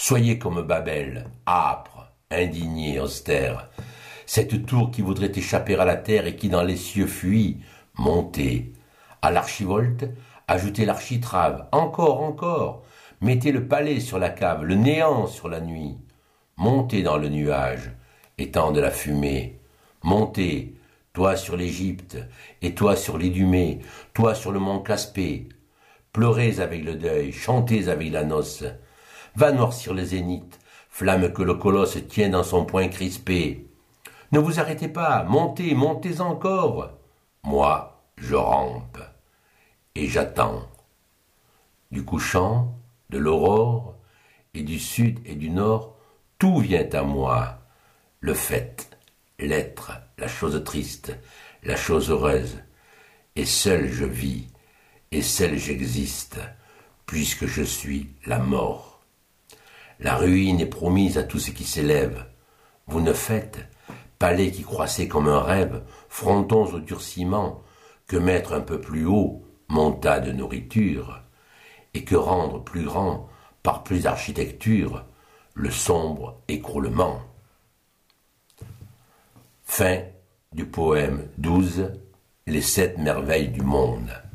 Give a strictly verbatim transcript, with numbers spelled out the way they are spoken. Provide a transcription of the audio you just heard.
Soyez comme Babel, âpre, indigné, austère, cette tour qui voudrait échapper à la terre et qui dans les cieux fuit, montez. À l'archivolte, ajoutez l'architrave, encore, encore, mettez le palais sur la cave, le néant sur la nuit. Montez dans le nuage, étant de la fumée. Montez, toi sur l'Égypte, et toi sur l'Idumée, toi sur le mont Caspé. Pleurez avec le deuil, chantez avec la noce. Va noircir le zénith, flamme que le colosse tient dans son poing crispé. Ne vous arrêtez pas, montez, montez encore. Moi, je rampe, et j'attends. Du couchant, de l'aurore, et du sud et du nord, tout vient à moi. Le fait, l'être, la chose triste, la chose heureuse. Et seul je vis, et seul j'existe, puisque je suis la mort. La ruine est promise à tous ceux qui s'élèvent. Vous ne faites, palais qui croissez comme un rêve, frontons au durcissement, que mettre un peu plus haut, monta de nourriture, et que rendre plus grand, par plus d'architecture, le sombre écroulement. Fin du poème douze, Les sept merveilles du monde.